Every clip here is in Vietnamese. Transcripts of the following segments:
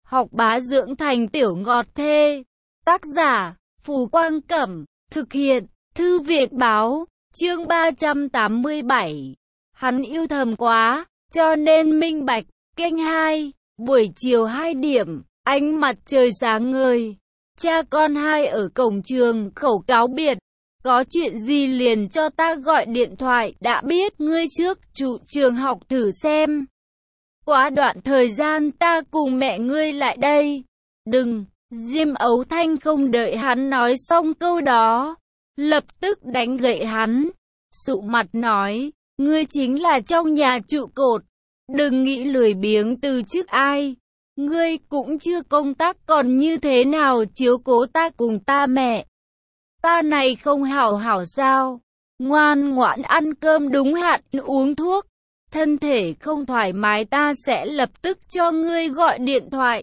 học bá dưỡng thành tiểu ngọt thê. Tác giả, Phù Quang Cẩm, thực hiện, Thư viện Báo, chương 387. Hắn yêu thầm quá, cho nên minh bạch. Kênh 2, buổi chiều 2 điểm, ánh mặt trời sáng ngời. Cha con hai ở cổng trường, khẩu cáo biệt. Có chuyện gì liền cho ta gọi điện thoại, đã biết ngươi trước trụ trường học thử xem. Quá đoạn thời gian ta cùng mẹ ngươi lại đây. Đừng, Diêm Ấu Thanh không đợi hắn nói xong câu đó, lập tức đánh gậy hắn. Sụ mặt nói, ngươi chính là trong nhà trụ cột. Đừng nghĩ lười biếng từ trước ai. Ngươi cũng chưa công tác còn như thế nào chiếu cố ta cùng ta mẹ. Ta này không hảo hảo sao? Ngoan ngoãn ăn cơm đúng hạn, uống thuốc. Thân thể không thoải mái ta sẽ lập tức cho ngươi gọi điện thoại.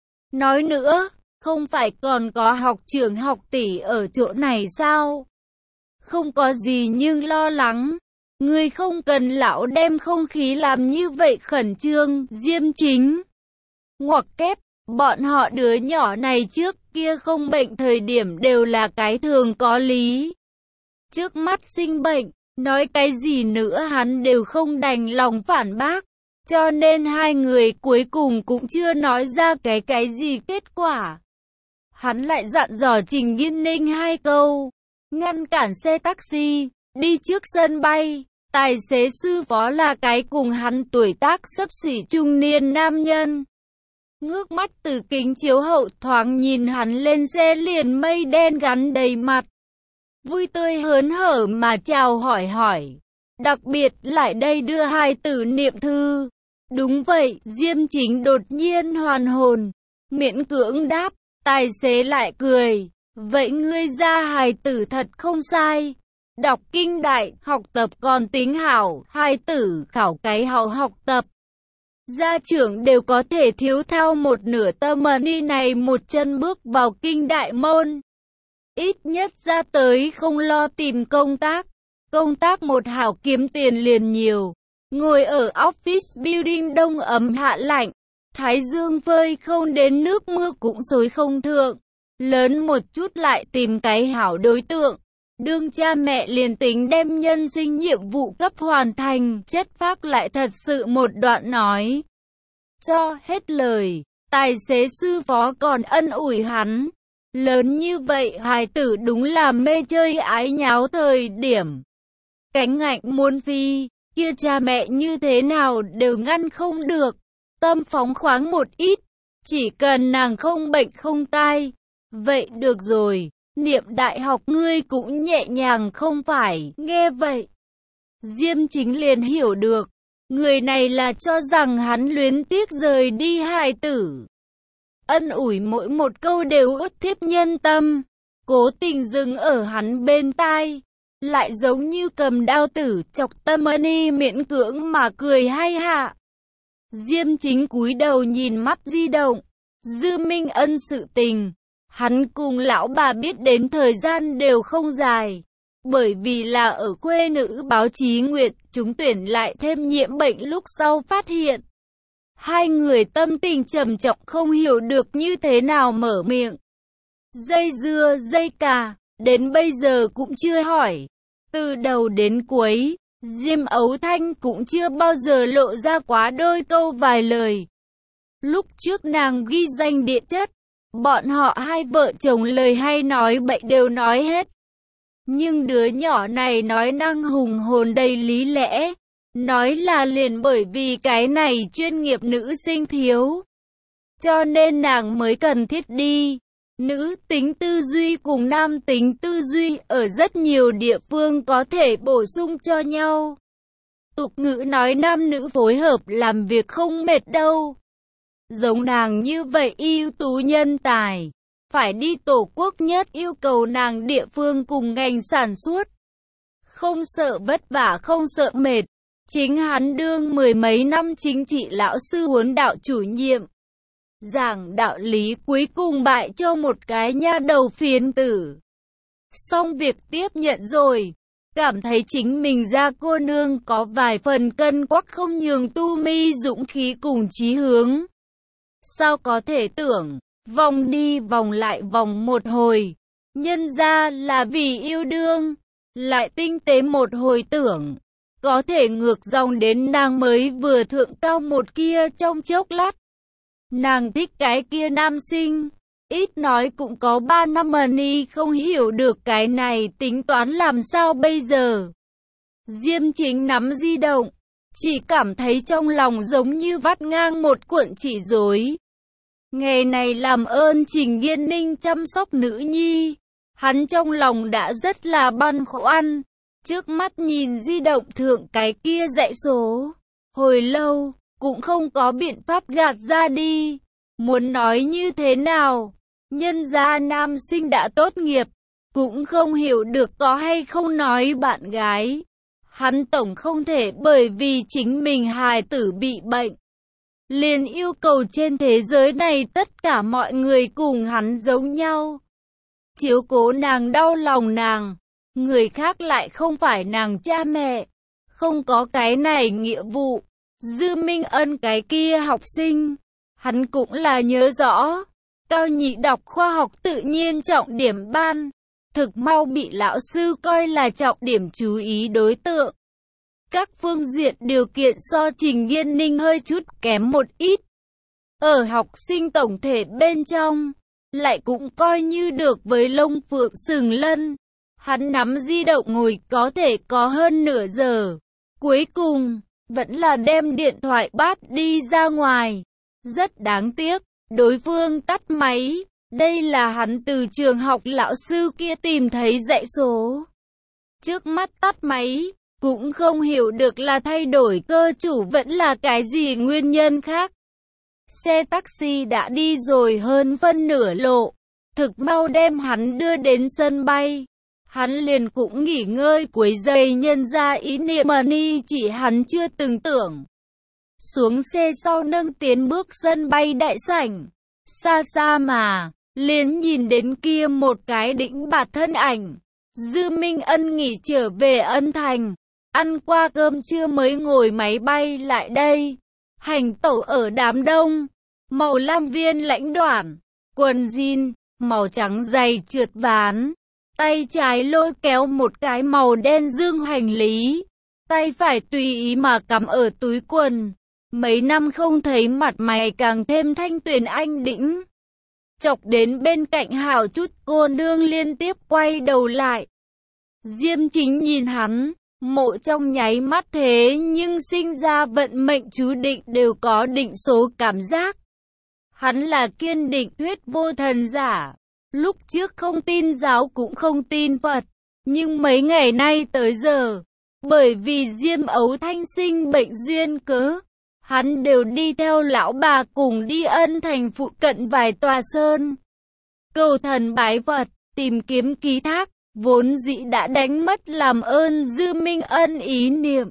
Nói nữa, không phải còn có học trưởng học tỷ ở chỗ này sao? Không có gì nhưng lo lắng. Ngươi không cần lão đem không khí làm như vậy khẩn trương, Diêm Chính. Ngoặc kép, bọn họ đứa nhỏ này trước kia không bệnh thời điểm đều là cái thường có lý. Trước mắt sinh bệnh, nói cái gì nữa hắn đều không đành lòng phản bác. Cho nên hai người cuối cùng cũng chưa nói ra cái gì kết quả. Hắn lại dặn dò Trình Nghiên Ninh hai câu. Ngăn cản xe taxi, đi trước sân bay. Tài xế sư phó là cái cùng hắn tuổi tác xấp xỉ trung niên nam nhân. Ngước mắt từ kính chiếu hậu thoáng nhìn hắn lên xe liền mây đen gắn đầy mặt. Vui tươi hớn hở mà chào hỏi. Đặc biệt lại đây đưa hai tử niệm thư. Đúng vậy, Diêm Chính đột nhiên hoàn hồn. Miễn cưỡng đáp, tài xế lại cười. Vậy ngươi ra hài tử thật không sai. Đọc kinh đại, học tập còn tính hảo, hài tử khảo cái hảo học tập. Gia trưởng đều có thể thiếu thao một nửa tâm ni này một chân bước vào kinh đại môn. Ít nhất ra tới không lo tìm công tác. Công tác một hảo kiếm tiền liền nhiều. Ngồi ở office building đông ấm hạ lạnh. Thái dương phơi không đến nước mưa cũng xối không thượng. Lớn một chút lại tìm cái hảo đối tượng. Đương cha mẹ liền tính đem nhân sinh nhiệm vụ cấp hoàn thành, chất phác lại thật sự một đoạn nói. Cho hết lời, tài xế sư phó còn ân ủi hắn. Lớn như vậy hài tử đúng là mê chơi ái nháo thời điểm. Cánh ngạnh muôn phi, kia cha mẹ như thế nào đều ngăn không được. Tâm phóng khoáng một ít, chỉ cần nàng không bệnh không tai. Vậy được rồi. Niệm đại học ngươi cũng nhẹ nhàng không phải, nghe vậy. Diêm Chính liền hiểu được, người này là cho rằng hắn luyến tiếc rời đi hài tử. Ân ủi mỗi một câu đều uất thiếp nhân tâm, cố tình dừng ở hắn bên tai. Lại giống như cầm đao tử chọc tâm ni miễn cưỡng mà cười hay hạ. Diêm Chính cúi đầu nhìn mắt di động, Dư Minh Ân sự tình. Hắn cùng lão bà biết đến thời gian đều không dài, bởi vì là ở khuê nữ báo chí nguyệt trúng tuyển lại thêm nhiễm bệnh lúc sau phát hiện. Hai người tâm tình trầm trọng không hiểu được như thế nào mở miệng. Dây dưa dây cà, đến bây giờ cũng chưa hỏi. Từ đầu đến cuối, Diêm Ấu Thanh cũng chưa bao giờ lộ ra quá đôi câu vài lời. Lúc trước nàng ghi danh địa chất, bọn họ hai vợ chồng lời hay nói bậy đều nói hết. Nhưng đứa nhỏ này nói năng hùng hồn đầy lý lẽ. Nói là liền bởi vì cái này chuyên nghiệp nữ sinh thiếu. Cho nên nàng mới cần thiết đi. Nữ tính tư duy cùng nam tính tư duy ở rất nhiều địa phương có thể bổ sung cho nhau. Tục ngữ nói nam nữ phối hợp làm việc không mệt đâu. Giống nàng như vậy ưu tú nhân tài, phải đi tổ quốc nhất yêu cầu nàng địa phương cùng ngành sản xuất. Không sợ vất vả không sợ mệt, chính hắn đương mười mấy năm chính trị lão sư huấn đạo chủ nhiệm. Giảng đạo lý cuối cùng bại cho một cái nha đầu phiến tử. Xong việc tiếp nhận rồi, cảm thấy chính mình ra cô nương có vài phần cân quắc không nhường tu mi dũng khí cùng chí hướng. Sao có thể tưởng, vòng đi vòng lại vòng một hồi, nhân ra là vì yêu đương, lại tinh tế một hồi tưởng, có thể ngược dòng đến nàng mới vừa thượng cao một kia trong chốc lát. Nàng thích cái kia nam sinh, ít nói cũng có 3 năm mà ni không hiểu được cái này tính toán làm sao bây giờ. Diêm Chính nắm di động, chỉ cảm thấy trong lòng giống như vắt ngang một cuộn chỉ rối. Ngày này làm ơn Trình Nghiên Ninh chăm sóc nữ nhi, hắn trong lòng đã rất là băn khoăn. Trước mắt nhìn di động thượng cái kia dãy số, hồi lâu, cũng không có biện pháp gạt ra đi. Muốn nói như thế nào, nhân gia nam sinh đã tốt nghiệp, cũng không hiểu được có hay không nói bạn gái. Hắn tổng không thể bởi vì chính mình hài tử bị bệnh, liền yêu cầu trên thế giới này tất cả mọi người cùng hắn giống nhau. Chiếu cố nàng, đau lòng nàng, người khác lại không phải nàng cha mẹ, không có cái này nghĩa vụ. Dư Minh Ân cái kia học sinh, hắn cũng là nhớ rõ, cao nhị đọc khoa học tự nhiên trọng điểm ban, thực mau bị lão sư coi là trọng điểm chú ý đối tượng. Các phương diện điều kiện so Trình Nghiên Ninh hơi chút kém một ít. Ở học sinh tổng thể bên trong, lại cũng coi như được với lông phượng sừng lân. Hắn nắm di động ngồi có thể có hơn nửa giờ. Cuối cùng, vẫn là đem điện thoại bắt đi ra ngoài. Rất đáng tiếc, đối phương tắt máy. Đây là hắn từ trường học lão sư kia tìm thấy dãy số. Trước mắt tắt máy, cũng không hiểu được là thay đổi cơ chủ vẫn là cái gì nguyên nhân khác. Xe taxi đã đi rồi hơn phân nửa lộ, thực mau đem hắn đưa đến sân bay. Hắn liền cũng nghỉ ngơi cuối giây nhân ra ý niệm mà ni chỉ hắn chưa từng tưởng. Xuống xe sau nâng tiến bước sân bay đại sảnh. Xa xa mà, liền nhìn đến kia một cái đĩnh bạt thân ảnh. Dư Minh Ân nghỉ trở về Ân Thành, ăn qua cơm trưa mới ngồi máy bay lại đây. Hành tẩu ở đám đông, màu lam viên lãnh đoản, quần jean, màu trắng dày trượt ván. Tay trái lôi kéo một cái màu đen dương hành lý, tay phải tùy ý mà cắm ở túi quần. Mấy năm không thấy mặt mày càng thêm thanh tuyền anh đĩnh. Chọc đến bên cạnh hảo chút cô nương liên tiếp quay đầu lại. Diêm Chính nhìn hắn, mộ trong nháy mắt thế nhưng sinh ra vận mệnh chú định đều có định số cảm giác. Hắn là kiên định thuyết vô thần giả. Lúc trước không tin giáo cũng không tin Phật, nhưng mấy ngày nay tới giờ, bởi vì Diêm Ấu Thanh sinh bệnh duyên cớ, hắn đều đi theo lão bà cùng đi Ân Thành phụ cận vài tòa sơn. Cầu thần bái Phật, tìm kiếm ký thác, vốn dĩ đã đánh mất làm ơn Dư Minh Ân ý niệm.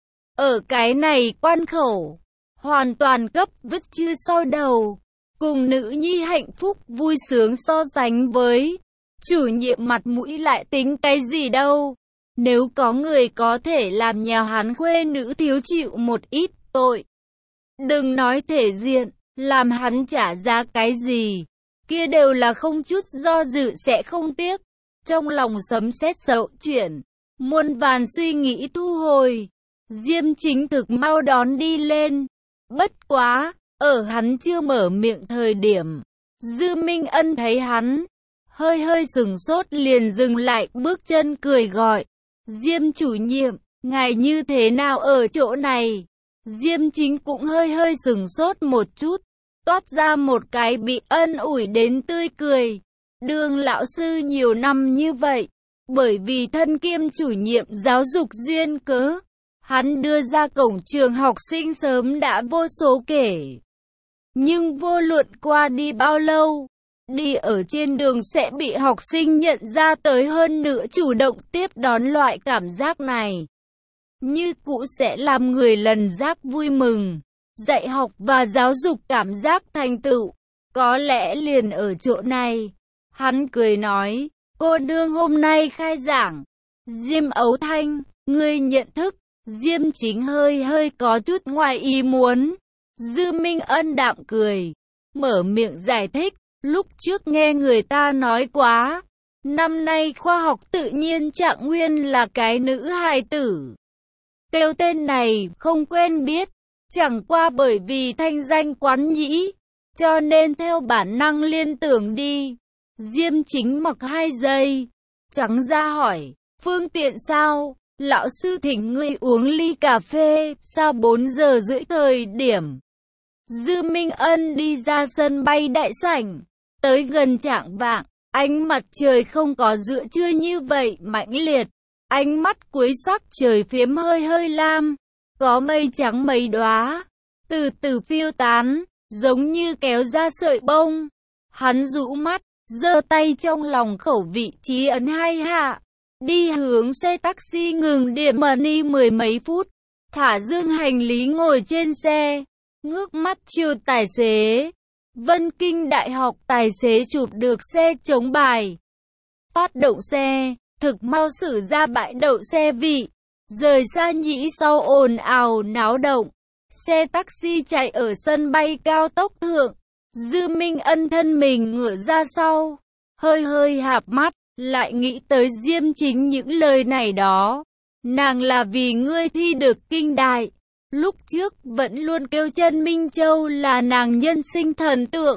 Ở cái này quan khẩu, hoàn toàn cấp vứt chưa sau đầu. Cùng nữ nhi hạnh phúc vui sướng so sánh với chủ nhiệm mặt mũi lại tính cái gì đâu. Nếu có người có thể làm nhà hắn khuê nữ thiếu chịu một ít tội, đừng nói thể diện, làm hắn trả giá cái gì, kia đều là không chút do dự sẽ không tiếc. Trong lòng sấm sét sậu chuyển, muôn vàn suy nghĩ thu hồi. Diêm Chính thực mau đón đi lên. Bất quá, ở hắn chưa mở miệng thời điểm, Dư Minh Ân thấy hắn, hơi sừng sốt liền dừng lại bước chân cười gọi. Diêm chủ nhiệm, ngài như thế nào ở chỗ này? Diêm Chính cũng hơi sừng sốt một chút, toát ra một cái bị ân ủi đến tươi cười. Đương lão sư nhiều năm như vậy, bởi vì thân kiêm chủ nhiệm giáo dục duyên cớ, hắn đưa ra cổng trường học sinh sớm đã vô số kể. Nhưng vô luận qua đi bao lâu, đi ở trên đường sẽ bị học sinh nhận ra tới, hơn nữa chủ động tiếp đón loại cảm giác này. Như cũ sẽ làm người lần giác vui mừng. Dạy học và giáo dục cảm giác thành tựu, có lẽ liền ở chỗ này. Hắn cười nói, cô nương hôm nay khai giảng. Diêm Ấu Thanh, ngươi nhận thức. Diêm Chính hơi có chút ngoài ý muốn. Dư Minh Ân đạm cười. mở miệng giải thích, lúc trước nghe người ta nói quá. Năm nay khoa học tự nhiên Trạng Nguyên là cái nữ hài tử. Kêu tên này không quen biết, chẳng qua bởi vì thanh danh quán nhĩ, cho nên theo bản năng liên tưởng đi. Diêm Chính mặc 2 giây, trắng ra hỏi, phương tiện sao? Lão sư thỉnh ngươi uống ly cà phê, sao 4 giờ rưỡi thời điểm. Dư Minh Ân đi ra sân bay đại sảnh, tới gần chạng vạng, ánh mặt trời không có giữa trưa như vậy mãnh liệt, ánh mắt cuối sắc trời phiếm hơi hơi lam, có mây trắng mấy đóa, từ từ phiêu tán, giống như kéo ra sợi bông. Hắn rũ mắt, giơ tay trong lòng khẩu vị trí ấn 2 hạ, đi hướng xe taxi ngừng điểm money 10 mấy phút, thả dương hành lý ngồi trên xe, ngước mắt chiều tài xế. Vân Kinh Đại học tài xế chụp được xe chống bài, phát động xe, thực mau xử ra bãi đậu xe vị, rời xa nhĩ sau ồn ào náo động. Xe taxi chạy ở sân bay cao tốc thượng, Dư Minh Ân thân mình ngửa ra sau, hơi hơi hạp mắt, lại nghĩ tới Diêm Chính những lời này đó. Nàng là vì ngươi thi được kinh đại, lúc trước vẫn luôn kêu chân Minh Châu là nàng nhân sinh thần tượng.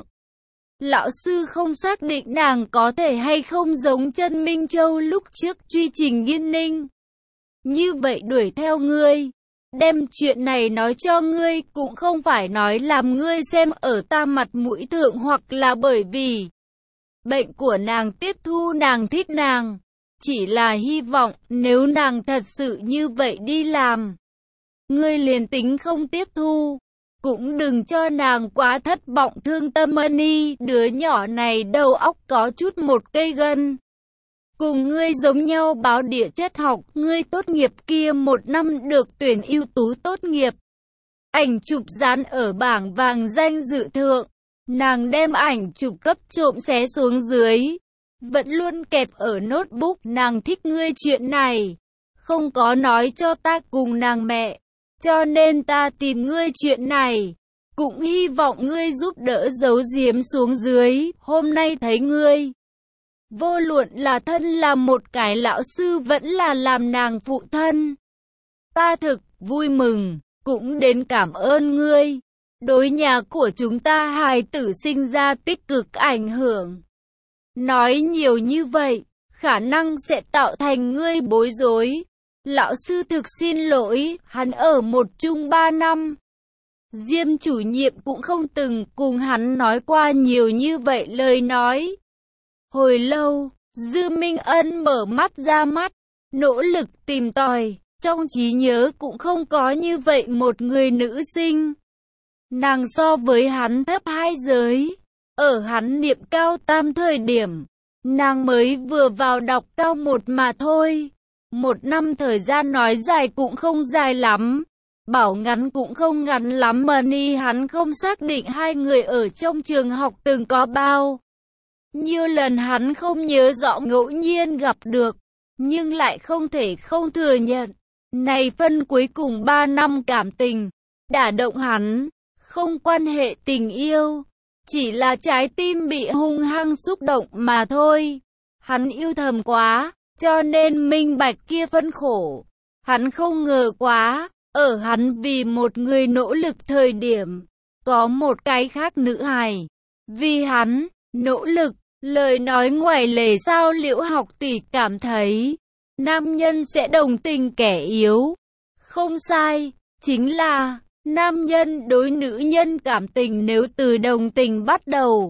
Lão sư không xác định nàng có thể hay không giống chân Minh Châu lúc trước truy Trình Nghiên Ninh. Như vậy đuổi theo ngươi, đem chuyện này nói cho ngươi cũng không phải nói làm ngươi xem ở ta mặt mũi thượng, hoặc là bởi vì bệnh của nàng tiếp thu nàng thích nàng. Chỉ là hy vọng nếu nàng thật sự như vậy đi làm, ngươi liền tính không tiếp thu, cũng đừng cho nàng quá thất vọng thương tâm. Money, đứa nhỏ này đầu óc có chút một cây gân. Cùng ngươi giống nhau báo địa chất học, ngươi tốt nghiệp kia 1 năm được tuyển ưu tú tốt nghiệp. Ảnh chụp dán ở bảng vàng danh dự thượng, nàng đem ảnh chụp cấp trộm xé xuống dưới, vẫn luôn kẹp ở notebook. Nàng thích ngươi chuyện này, không có nói cho ta cùng nàng mẹ, cho nên ta tìm ngươi chuyện này, cũng hy vọng ngươi giúp đỡ giấu giếm xuống dưới. Hôm nay thấy ngươi, vô luận là thân làm một cái lão sư vẫn là làm nàng phụ thân, ta thực vui mừng, cũng đến cảm ơn ngươi, đối nhà của chúng ta hài tử sinh ra tích cực ảnh hưởng. Nói nhiều như vậy, khả năng sẽ tạo thành ngươi bối rối. Lão sư thực xin lỗi, hắn ở một trung 3 năm. Diêm chủ nhiệm cũng không từng cùng hắn nói qua nhiều như vậy lời nói. Hồi lâu, Dư Minh Ân mở mắt ra mắt, nỗ lực tìm tòi, trong trí nhớ cũng không có như vậy một người nữ sinh. Nàng so với hắn thấp 2 giới, ở hắn niệm cao tam thời điểm, nàng mới vừa vào đọc cao 1 mà thôi. 1 năm thời gian nói dài cũng không dài lắm, bảo ngắn cũng không ngắn lắm. Money hắn không xác định hai người ở trong trường học từng có bao nhiêu lần, hắn không nhớ rõ, ngẫu nhiên gặp được, nhưng lại không thể không thừa nhận. Này phân cuối cùng 3 năm cảm tình, đả động hắn, không quan hệ tình yêu, chỉ là trái tim bị hung hăng xúc động mà thôi. Hắn yêu thầm quá, cho nên minh bạch kia phân khổ. Hắn không ngờ quá, ở hắn vì một người nỗ lực thời điểm, có một cái khác nữ hài vì hắn nỗ lực. Lời nói ngoài lề, sao Liễu học tỷ cảm thấy nam nhân sẽ đồng tình kẻ yếu? Không sai, chính là nam nhân đối nữ nhân cảm tình nếu từ đồng tình bắt đầu,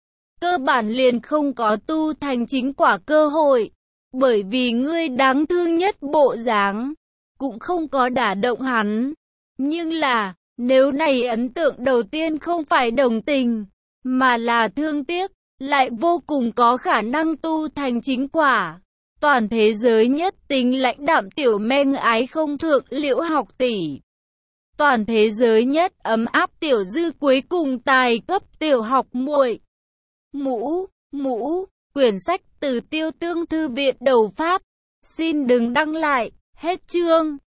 cơ bản liền không có tu thành chính quả cơ hội. Bởi vì ngươi đáng thương nhất bộ dáng cũng không có đả động hắn. Nhưng là, nếu này ấn tượng đầu tiên không phải đồng tình, mà là thương tiếc, lại vô cùng có khả năng tu thành chính quả. Toàn thế giới nhất tính lãnh đạm tiểu men ái không thượng Liễu học tỷ. Toàn thế giới nhất ấm áp tiểu dư cuối cùng tài cấp tiểu học muội. Mũ, quyển sách từ Tiêu Tương thư viện đầu phát. Xin đừng đăng lại, hết chương.